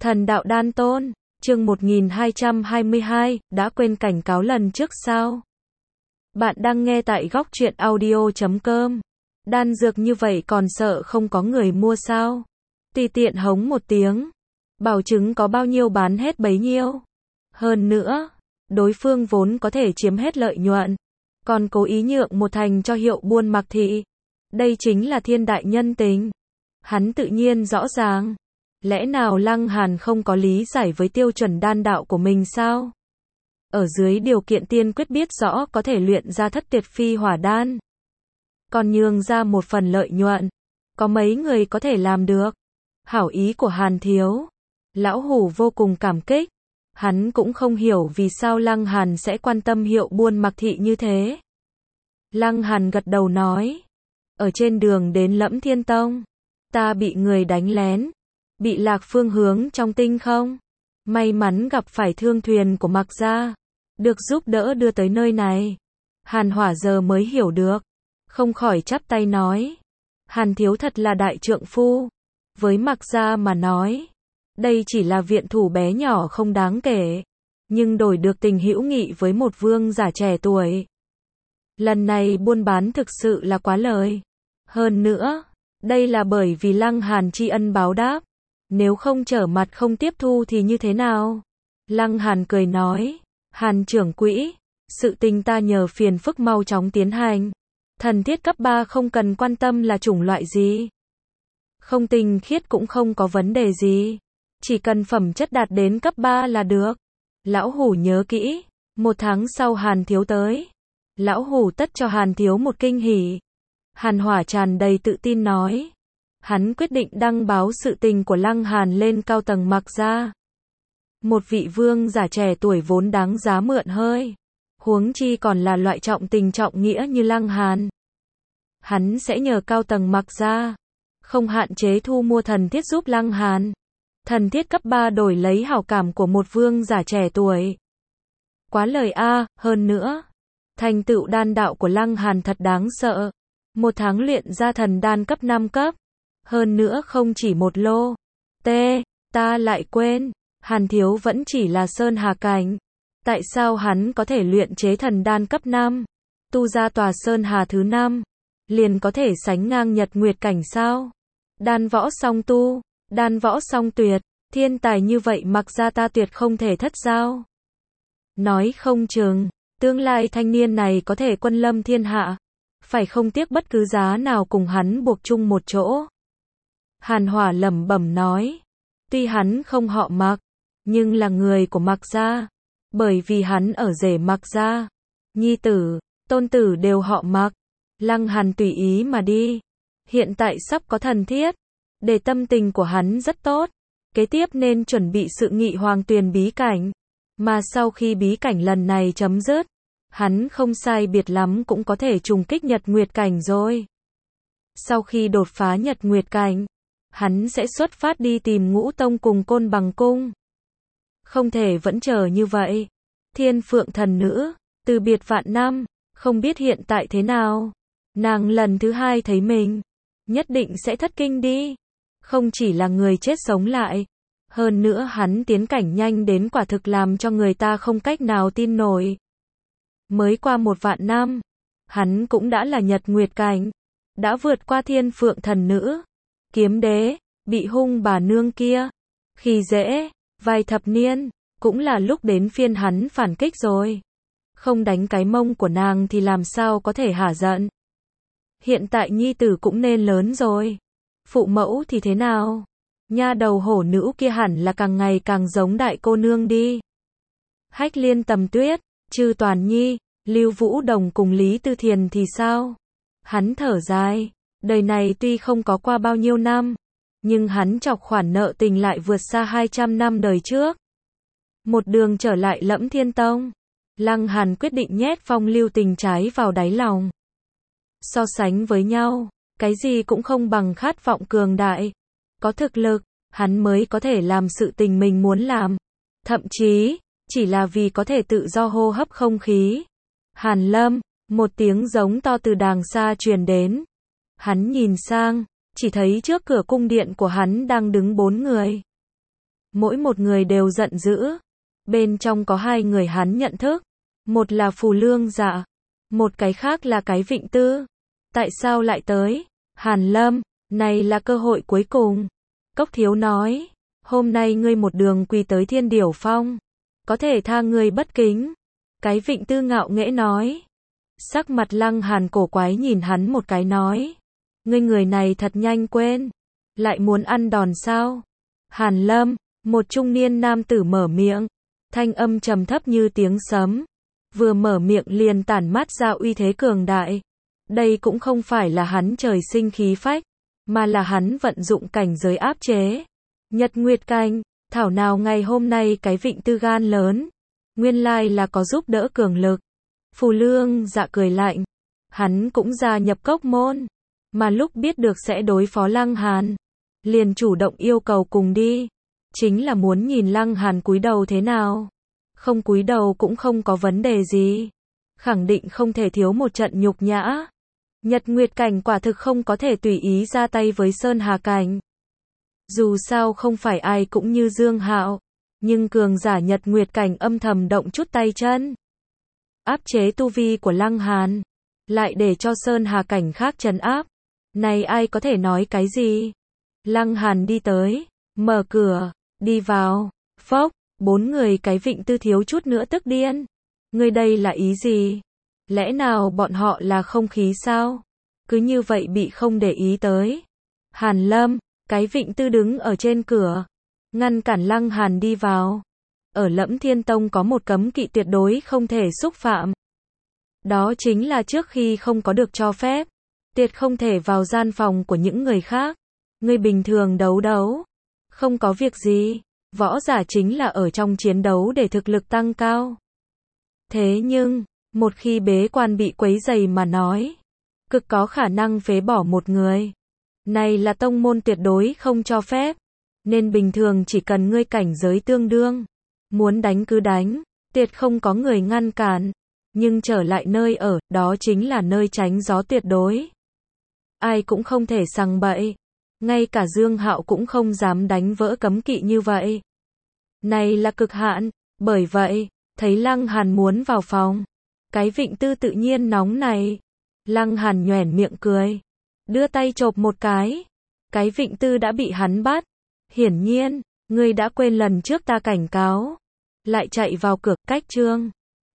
Thần đạo đan tôn, chương 1222, đã quên cảnh cáo lần trước sao? Bạn đang nghe tại góc truyện audio.com. Đan dược như vậy còn sợ không có người mua sao? Tùy tiện hống một tiếng. Bảo chứng có bao nhiêu bán hết bấy nhiêu. Hơn nữa, đối phương vốn có thể chiếm hết lợi nhuận. Còn cố ý nhượng một thành cho hiệu buôn Mạc Thị. Đây chính là thiên đại nhân tình. Hắn tự nhiên rõ ràng. Lẽ nào Lăng Hàn không có lý giải với tiêu chuẩn đan đạo của mình sao? Ở dưới điều kiện tiên quyết biết rõ có thể luyện ra thất tuyệt phi hỏa đan. Còn nhường ra một phần lợi nhuận. Có mấy người có thể làm được? Hảo ý của Hàn thiếu. Lão Hủ vô cùng cảm kích. Hắn cũng không hiểu vì sao Lăng Hàn sẽ quan tâm hiệu buôn Mạc Thị như thế. Lăng Hàn gật đầu nói. Ở trên đường đến Lẫm Thiên Tông, ta bị người đánh lén. Bị lạc phương hướng trong tinh không. May mắn gặp phải thương thuyền của Mạc gia. Được giúp đỡ đưa tới nơi này. Hàn Hỏa giờ mới hiểu được. Không khỏi chắp tay nói. Hàn thiếu thật là đại trượng phu. Với Mạc gia mà nói. Đây chỉ là viện thủ bé nhỏ không đáng kể. Nhưng đổi được tình hữu nghị với một vương giả trẻ tuổi. Lần này buôn bán thực sự là quá lời. Hơn nữa, đây là bởi vì Lăng Hàn tri ân báo đáp. Nếu không trở mặt không tiếp thu thì như thế nào? Lăng Hàn cười nói. Hàn trưởng quỹ, sự tình ta nhờ phiền phức mau chóng tiến hành. Thần thiết cấp 3 không cần quan tâm là chủng loại gì. Không tinh khiết cũng không có vấn đề gì. Chỉ cần phẩm chất đạt đến cấp 3 là được. Lão Hủ nhớ kỹ. 1 tháng sau Hàn thiếu tới. Lão Hủ tất cho Hàn thiếu một kinh hỉ. Hàn Hỏa tràn đầy tự tin nói. Hắn quyết định đăng báo sự tình của Lăng Hàn lên cao tầng Mạc gia. Một vị vương giả trẻ tuổi vốn đáng giá mượn hơi. Huống chi còn là loại trọng tình trọng nghĩa như Lăng Hàn. Hắn sẽ nhờ cao tầng Mạc gia. Không hạn chế thu mua thần thiết giúp Lăng Hàn. Thần thiết cấp 3 đổi lấy hảo cảm của một vương giả trẻ tuổi. Quá lời a, hơn nữa. Thành tựu đan đạo của Lăng Hàn thật đáng sợ. 1 tháng luyện ra thần đan cấp 5 cấp. Hơn nữa không chỉ một lô. Ta lại quên. Hàn thiếu vẫn chỉ là sơn hà cảnh. Tại sao hắn có thể luyện chế thần đan cấp 5? Tu ra tòa sơn hà thứ 5. Liền có thể sánh ngang nhật nguyệt cảnh sao? Đan võ song tu. Đan võ song tuyệt. Thiên tài như vậy Mạc gia ta tuyệt không thể thất giao. Nói không chừng. Tương lai thanh niên này có thể quân lâm thiên hạ. Phải không tiếc bất cứ giá nào cùng hắn buộc chung một chỗ. Hàn Hỏa lẩm bẩm nói. Tuy hắn không họ Mạc, nhưng là người của Mạc gia. Bởi vì hắn ở rể Mạc gia. Nhi tử, tôn tử đều họ Mạc. Lăng Hàn tùy ý mà đi. Hiện tại sắp có thần thiết. Để tâm tình của hắn rất tốt. Kế tiếp nên chuẩn bị sự nghị hoàng tuyền bí cảnh. Mà sau khi bí cảnh lần này chấm dứt, hắn không sai biệt lắm cũng có thể trùng kích nhật nguyệt cảnh rồi. Sau khi đột phá nhật nguyệt cảnh, hắn sẽ xuất phát đi tìm Ngũ Tông cùng Côn Bằng cung. Không thể vẫn chờ như vậy. Thiên Phượng thần nữ, từ biệt vạn năm, không biết hiện tại thế nào. Nàng lần thứ 2 thấy mình, nhất định sẽ thất kinh đi. Không chỉ là người chết sống lại. Hơn nữa hắn tiến cảnh nhanh đến quả thực làm cho người ta không cách nào tin nổi. Mới qua 1 vạn năm, hắn cũng đã là nhật nguyệt cảnh. Đã vượt qua Thiên Phượng thần nữ. Kiếm đế, bị hung bà nương kia. Khi dễ, vài thập niên, cũng là lúc đến phiên hắn phản kích rồi. Không đánh cái mông của nàng thì làm sao có thể hả giận. Hiện tại nhi tử cũng nên lớn rồi. Phụ mẫu thì thế nào? Nha đầu hổ nữ kia hẳn là càng ngày càng giống đại cô nương đi. Hách Liên Tầm Tuyết, Trư Toàn Nhi, Lưu Vũ Đồng cùng Lý Tư Thiền thì sao? Hắn thở dài. Đời này tuy không có qua bao nhiêu năm, nhưng hắn chọc khoản nợ tình lại vượt xa 200 năm đời trước. Một đường trở lại Lẫm Thiên Tông, Lăng Hàn quyết định nhét phong lưu tình trái vào đáy lòng. So sánh với nhau, cái gì cũng không bằng khát vọng cường đại. Có thực lực, hắn mới có thể làm sự tình mình muốn làm. Thậm chí, chỉ là vì có thể tự do hô hấp không khí. Hàn Lâm, một tiếng giống to từ đàng xa truyền đến. Hắn nhìn sang, chỉ thấy trước cửa cung điện của hắn đang đứng 4 người. Mỗi một người đều giận dữ. Bên trong có hai người hắn nhận thức. Một là Phù Lương Dạ, một cái khác là cái Vịnh Tư. Tại sao lại tới? Hàn Lâm, này là cơ hội cuối cùng. Cốc Thiếu nói, hôm nay ngươi một đường quỳ tới Thiên Điểu Phong, có thể tha ngươi bất kính. Cái Vịnh Tư ngạo nghễ nói. Sắc mặt Lăng Hàn cổ quái nhìn hắn một cái nói, ngươi người này thật nhanh quên, lại muốn ăn đòn sao? Hàn Lâm, một trung niên nam tử mở miệng, thanh âm trầm thấp như tiếng sấm, vừa mở miệng liền tản mát ra uy thế cường đại. Đây cũng không phải là hắn trời sinh khí phách, mà là hắn vận dụng cảnh giới áp chế. Nhật Nguyệt Cảnh, thảo nào ngày hôm nay cái Vịnh Tư gan lớn, nguyên lai là có giúp đỡ cường lực. Phù Lương Dạ cười lạnh, hắn cũng gia nhập Cốc môn, mà lúc biết được sẽ đối phó Lăng Hàn, liền chủ động yêu cầu cùng đi, chính là muốn nhìn Lăng Hàn cúi đầu thế nào. Không cúi đầu cũng không có vấn đề gì, khẳng định không thể thiếu một trận nhục nhã. Nhật Nguyệt Cảnh quả thực không có thể tùy ý ra tay với Sơn Hà Cảnh. Dù sao không phải ai cũng như Dương Hạo, nhưng cường giả Nhật Nguyệt Cảnh âm thầm động chút tay chân, áp chế tu vi của Lăng Hàn, lại để cho Sơn Hà Cảnh khác trấn áp. Này ai có thể nói cái gì? Lăng Hàn đi tới, mở cửa, đi vào, phốc, bốn người cái Vịnh Tư thiếu chút nữa tức điên. Ngươi đây là ý gì? Lẽ nào bọn họ là không khí sao? Cứ như vậy bị không để ý tới. Hàn Lâm, cái Vịnh Tư đứng ở trên cửa, ngăn cản Lăng Hàn đi vào. Ở Lẫm Thiên Tông có một cấm kỵ tuyệt đối không thể xúc phạm. Đó chính là trước khi không có được cho phép, tuyệt không thể vào gian phòng của những người khác. Người bình thường đấu, không có việc gì. Võ giả chính là ở trong chiến đấu để thực lực tăng cao. Thế nhưng, một khi bế quan bị quấy rầy mà nói, cực có khả năng phế bỏ một người. Này là tông môn tuyệt đối không cho phép, nên bình thường chỉ cần ngươi cảnh giới tương đương, muốn đánh cứ đánh, tuyệt không có người ngăn cản. Nhưng trở lại nơi ở, đó chính là nơi tránh gió tuyệt đối. Ai cũng không thể sằng bậy, ngay cả Dương Hạo cũng không dám đánh vỡ cấm kỵ như vậy. Này là cực hạn, bởi vậy, thấy Lăng Hàn muốn vào phòng, cái Vịnh Tư tự nhiên nóng này. Lăng Hàn nhoẻn miệng cười, đưa tay chộp một cái Vịnh Tư đã bị hắn bắt. Hiển nhiên, ngươi đã quên lần trước ta cảnh cáo, lại chạy vào cửa. Cách chương